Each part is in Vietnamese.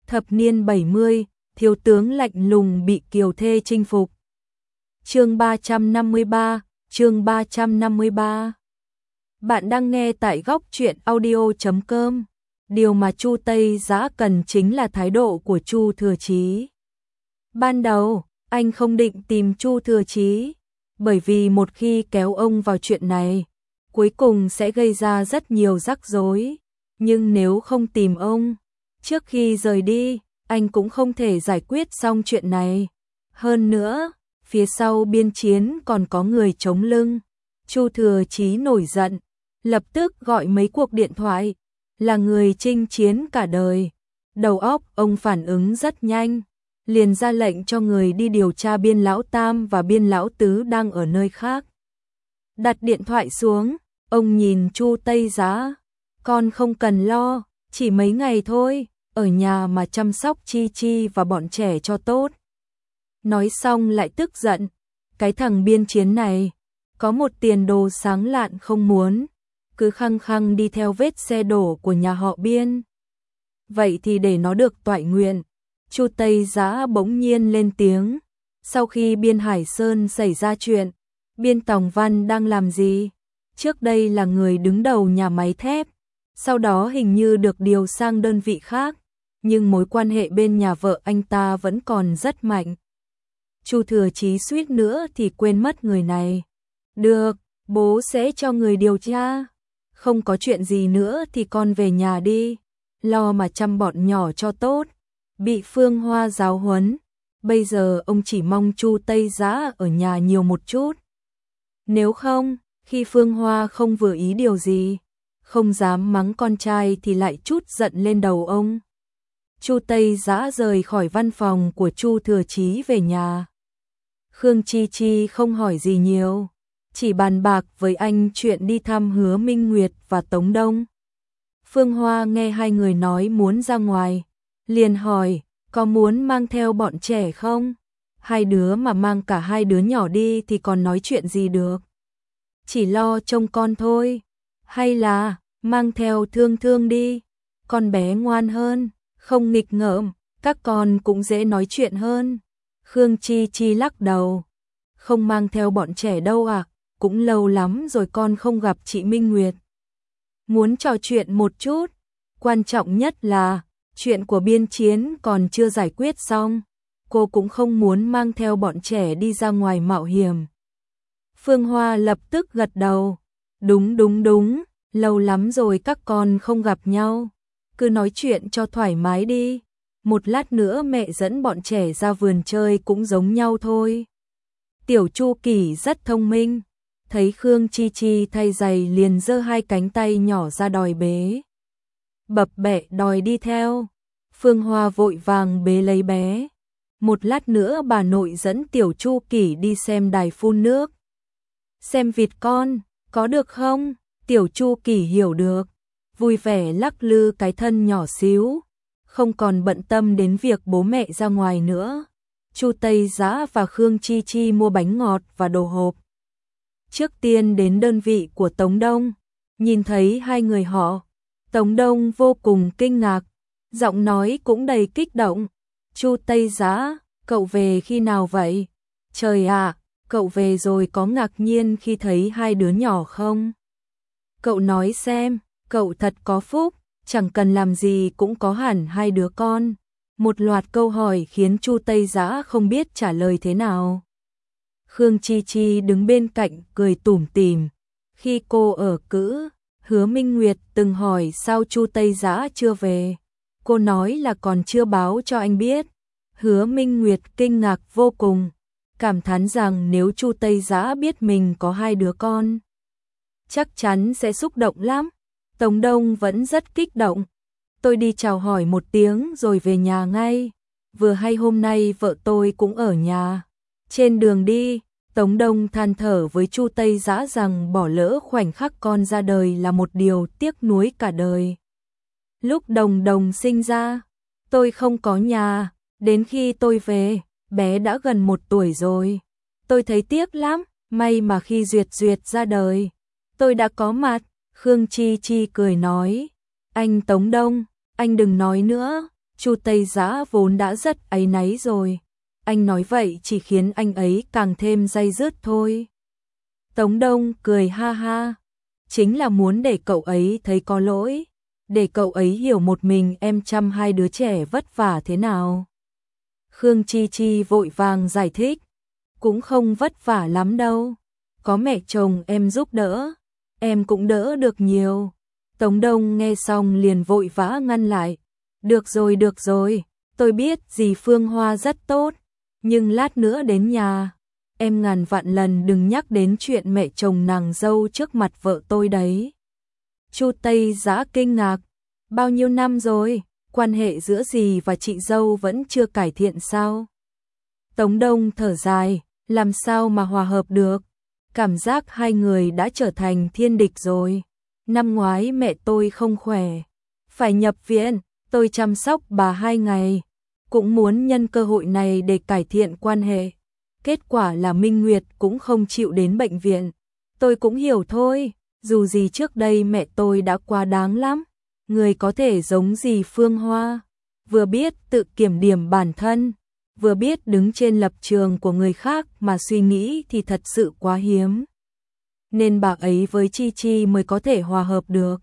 Thập niên 70, thiếu tướng lạnh lùng bị kiều thê chinh phục. Chương 353, chương 353. Bạn đang nghe tại góc truyện audio.com. Điều mà Chu Tây Giã cần chính là thái độ của Chu Thừa Chí. Ban đầu, anh không định tìm Chu Thừa Chí, bởi vì một khi kéo ông vào chuyện này, cuối cùng sẽ gây ra rất nhiều rắc rối. Nhưng nếu không tìm ông, trước khi rời đi, anh cũng không thể giải quyết xong chuyện này. Hơn nữa, phía sau biên chiến còn có người chống lưng. Chu Thừa Chí nổi giận, lập tức gọi mấy cuộc điện thoại, là người chinh chiến cả đời. Đầu óc ông phản ứng rất nhanh, liền ra lệnh cho người đi điều tra biên lão tam và biên lão tứ đang ở nơi khác. Đặt điện thoại xuống, ông nhìn Chu Tây Giã, con không cần lo, chỉ mấy ngày thôi, ở nhà mà chăm sóc Chi Chi và bọn trẻ cho tốt. Nói xong lại tức giận, cái thằng biên chiến này, có một tiền đồ sáng lạn không muốn, cứ khăng khăng đi theo vết xe đổ của nhà họ Biên. Vậy thì để nó được toại nguyện. Chu Tây Giã bỗng nhiên lên tiếng, sau khi Biên Hải Sơn xảy ra chuyện, Biên Tòng Văn đang làm gì? Trước đây là người đứng đầu nhà máy thép, sau đó hình như được điều sang đơn vị khác, nhưng mối quan hệ bên nhà vợ anh ta vẫn còn rất mạnh. Chu Thừa Chí suýt nữa thì quên mất người này. Được, bố sẽ cho người điều tra. Không có chuyện gì nữa thì con về nhà đi, lo mà chăm bọn nhỏ cho tốt. Bị Phương Hoa giáo huấn, bây giờ ông chỉ mong Chu Tây Giã ở nhà nhiều một chút. Nếu không, khi Phương Hoa không vừa ý điều gì, không dám mắng con trai thì lại trút giận lên đầu ông. Chu Tây Giã rời khỏi văn phòng của Chu Thừa Chí về nhà. Khương Chi Chi không hỏi gì nhiều, chỉ bàn bạc với anh chuyện đi thăm Hứa Minh Nguyệt và Tống Đông. Phương Hoa nghe hai người nói muốn ra ngoài, liền hỏi, có muốn mang theo bọn trẻ không? Hai đứa mà mang cả hai đứa nhỏ đi thì còn nói chuyện gì được? Chỉ lo trông con thôi. Hay là, mang theo Thương Thương đi, con bé ngoan hơn, không nghịch ngợm, các con cũng dễ nói chuyện hơn. Khương Chi Chi lắc đầu, không mang theo bọn trẻ đâu à, cũng lâu lắm rồi con không gặp chị Minh Nguyệt. Muốn trò chuyện một chút, quan trọng nhất là, chuyện của biên chiến còn chưa giải quyết xong, cô cũng không muốn mang theo bọn trẻ đi ra ngoài mạo hiểm. Phương Hoa lập tức gật đầu, đúng, lâu lắm rồi các con không gặp nhau, cứ nói chuyện cho thoải mái đi, một lát nữa mẹ dẫn bọn trẻ ra vườn chơi cũng giống nhau thôi. Tiểu Chu Kỳ rất thông minh, thấy Khương Chi Chi thay giày liền giơ hai cánh tay nhỏ ra đòi bế. Bập bẹ đòi đi theo, Phương Hoa vội vàng bế lấy bé. Một lát nữa bà nội dẫn Tiểu Chu Kỳ đi xem đài phun nước. Xem vịt con, có được không? Tiểu Chu Kỳ hiểu được, vui vẻ lắc lư cái thân nhỏ xíu, không còn bận tâm đến việc bố mẹ ra ngoài nữa. Chu Tây Giã và Khương Chi Chi mua bánh ngọt và đồ hộp. Trước tiên đến đơn vị của Tống Đông, nhìn thấy hai người họ, Tống Đông vô cùng kinh ngạc, giọng nói cũng đầy kích động. Chu Tây Giã, cậu về khi nào vậy? Trời ạ, cậu về rồi có ngạc nhiên khi thấy hai đứa nhỏ không? Cậu nói xem, cậu thật có phúc, chẳng cần làm gì cũng có hẳn hai đứa con. Một loạt câu hỏi khiến Chu Tây Giã không biết trả lời thế nào. Khương Chi Chi đứng bên cạnh cười tủm tỉm. Khi cô ở cữ, Hứa Minh Nguyệt từng hỏi sao Chu Tây Giã chưa về. Cô nói là còn chưa báo cho anh biết. Hứa Minh Nguyệt kinh ngạc vô cùng, cảm thán rằng nếu Chu Tây Giã biết mình có hai đứa con, chắc chắn sẽ xúc động lắm. Tống Đông vẫn rất kích động. Tôi đi chào hỏi một tiếng rồi về nhà ngay. Vừa hay hôm nay vợ tôi cũng ở nhà. Trên đường đi, Tống Đông than thở với Chu Tây Giã rằng bỏ lỡ khoảnh khắc con ra đời là một điều tiếc nuối cả đời. Lúc Đồng Đồng sinh ra, tôi không có nhà. Đến khi tôi về, bé đã gần 1 tuổi rồi. Tôi thấy tiếc lắm, may mà khi Duyệt Duyệt ra đời, tôi đã có mặt. Khương Chi Chi cười nói, anh Tống Đông, anh đừng nói nữa, Chu Tây Dã vốn đã rất áy náy rồi. Anh nói vậy chỉ khiến anh ấy càng thêm day dứt thôi. Tống Đông cười ha ha. Chính là muốn để cậu ấy thấy có lỗi. Để cậu ấy hiểu một mình em chăm hai đứa trẻ vất vả thế nào. Khương Chi Chi vội vàng giải thích. Cũng không vất vả lắm đâu. Có mẹ chồng em giúp đỡ. Em cũng đỡ được nhiều. Tống Đông nghe xong liền vội vã ngăn lại. Được rồi, tôi biết dì Phương Hoa rất tốt. Nhưng lát nữa đến nhà, em ngàn vạn lần đừng nhắc đến chuyện mẹ chồng nàng dâu trước mặt vợ tôi đấy. Chu Tây Dã kinh ngạc. Bao nhiêu năm rồi, quan hệ giữa dì và chị dâu vẫn chưa cải thiện sao? Tống Đông thở dài, làm sao mà hòa hợp được? Cảm giác hai người đã trở thành thiên địch rồi. Năm ngoái mẹ tôi không khỏe, phải nhập viện, tôi chăm sóc bà 2 ngày. Cũng muốn nhân cơ hội này để cải thiện quan hệ. Kết quả là Minh Nguyệt cũng không chịu đến bệnh viện. Tôi cũng hiểu thôi, dù gì trước đây mẹ tôi đã quá đáng lắm. Người có thể giống dì Phương Hoa, vừa biết tự kiểm điểm bản thân, vừa biết đứng trên lập trường của người khác mà suy nghĩ thì thật sự quá hiếm. Nên bà ấy với Chi Chi mới có thể hòa hợp được.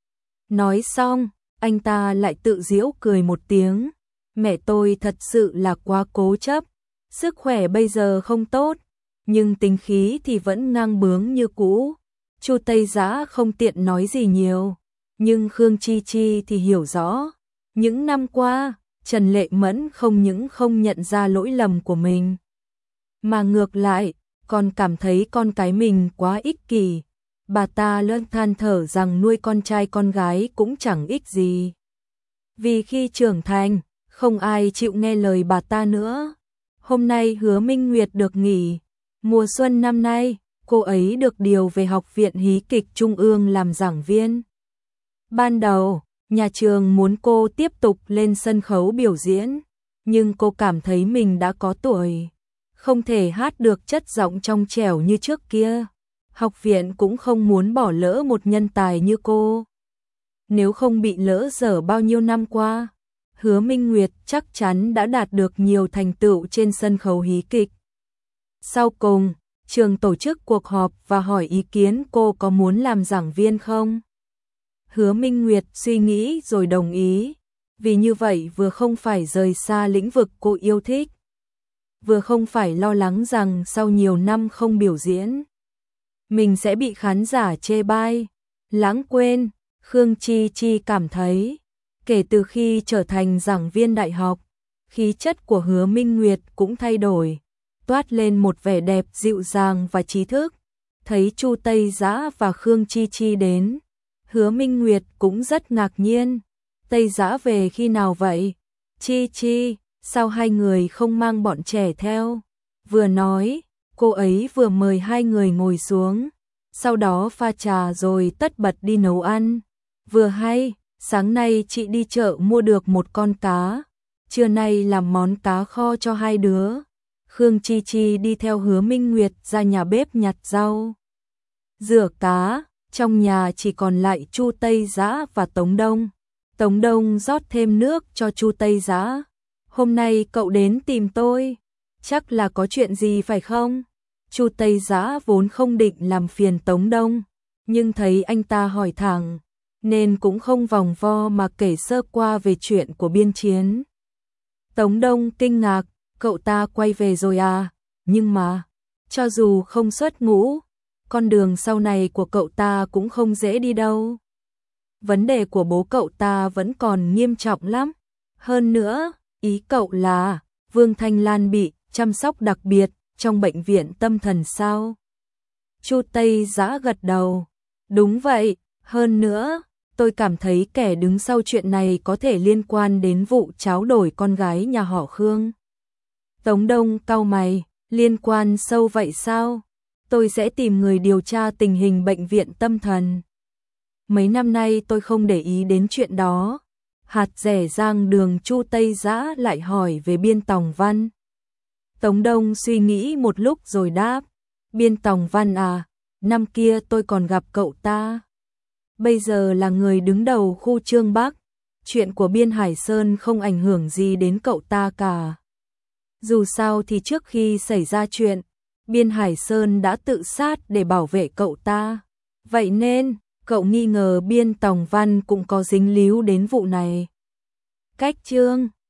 Nói xong, anh ta lại tự giễu cười một tiếng. Mẹ tôi thật sự là quá cố chấp, sức khỏe bây giờ không tốt, nhưng tính khí thì vẫn ngang bướng như cũ. Chu Tây Dã không tiện nói gì nhiều, nhưng Khương Chi Chi thì hiểu rõ. Những năm qua, Trần Lệ Mẫn không những không nhận ra lỗi lầm của mình, mà ngược lại, còn cảm thấy con cái mình quá ích kỷ. Bà ta luôn than thở rằng nuôi con trai con gái cũng chẳng ích gì. Vì khi trưởng thành, không ai chịu nghe lời bà ta nữa. Hôm nay Hứa Minh Nguyệt được nghỉ. Mùa xuân năm nay, cô ấy được điều về Học viện Hí kịch Trung ương làm giảng viên. Ban đầu, nhà trường muốn cô tiếp tục lên sân khấu biểu diễn, nhưng cô cảm thấy mình đã có tuổi, không thể hát được chất giọng trong trẻo như trước kia. Học viện cũng không muốn bỏ lỡ một nhân tài như cô. Nếu không bị lỡ dở bao nhiêu năm qua, Hứa Minh Nguyệt chắc chắn đã đạt được nhiều thành tựu trên sân khấu hí kịch. Sau cùng, trường tổ chức cuộc họp và hỏi ý kiến cô có muốn làm giảng viên không. Hứa Minh Nguyệt suy nghĩ rồi đồng ý, vì như vậy vừa không phải rời xa lĩnh vực cô yêu thích, vừa không phải lo lắng rằng sau nhiều năm không biểu diễn, mình sẽ bị khán giả chê bai, lãng quên. Khương Chi Chi cảm thấy, kể từ khi trở thành giảng viên đại học, khí chất của Hứa Minh Nguyệt cũng thay đổi, toát lên một vẻ đẹp dịu dàng và trí thức. Thấy Chu Tây Dã và Khương Chi Chi đến, Hứa Minh Nguyệt cũng rất ngạc nhiên. Tây Dã về khi nào vậy? Chi Chi, sao hai người không mang bọn trẻ theo? Vừa nói, cô ấy vừa mời hai người ngồi xuống, sau đó pha trà rồi tất bật đi nấu ăn. Vừa hay, sáng nay chị đi chợ mua được một con cá, trưa nay làm món cá kho cho hai đứa. Khương Chi Chi đi theo Hứa Minh Nguyệt ra nhà bếp nhặt rau, rửa cá. Trong nhà chỉ còn lại Chu Tây Dã và Tống Đông. Tống Đông rót thêm nước cho Chu Tây Dã. Hôm nay cậu đến tìm tôi, chắc là có chuyện gì phải không? Chu Tây Dã vốn không định làm phiền Tống Đông, nhưng thấy anh ta hỏi thẳng, nên cũng không vòng vo mà kể sơ qua về chuyện của biên chiến. Tống Đông kinh ngạc, cậu ta quay về rồi à? Nhưng mà, cho dù không xuất ngũ, con đường sau này của cậu ta cũng không dễ đi đâu. Vấn đề của bố cậu ta vẫn còn nghiêm trọng lắm. Hơn nữa, ý cậu là Vương Thanh Lan bị chăm sóc đặc biệt trong bệnh viện tâm thần sao? Chu Tây Dã gật đầu. Đúng vậy, hơn nữa, tôi cảm thấy kẻ đứng sau chuyện này có thể liên quan đến vụ tráo đổi con gái nhà họ Khương. Tống Đông cau mày, liên quan sâu vậy sao? Tôi sẽ tìm người điều tra tình hình bệnh viện tâm thần. Mấy năm nay tôi không để ý đến chuyện đó. Hạt rẻ rang đường. Chu Tây Dã lại hỏi về Biên Tòng Văn. Tống Đông suy nghĩ một lúc rồi đáp, Biên Tòng Văn à, năm kia tôi còn gặp cậu ta. Bây giờ là người đứng đầu khu Trương Bắc. chuyện của Biên Hải Sơn không ảnh hưởng gì đến cậu ta cả. Dù sao thì trước khi xảy ra chuyện, Biên Hải Sơn đã tự sát để bảo vệ cậu ta. Vậy nên, cậu nghi ngờ Biên Tòng Văn cũng có dính líu đến vụ này. Cách chương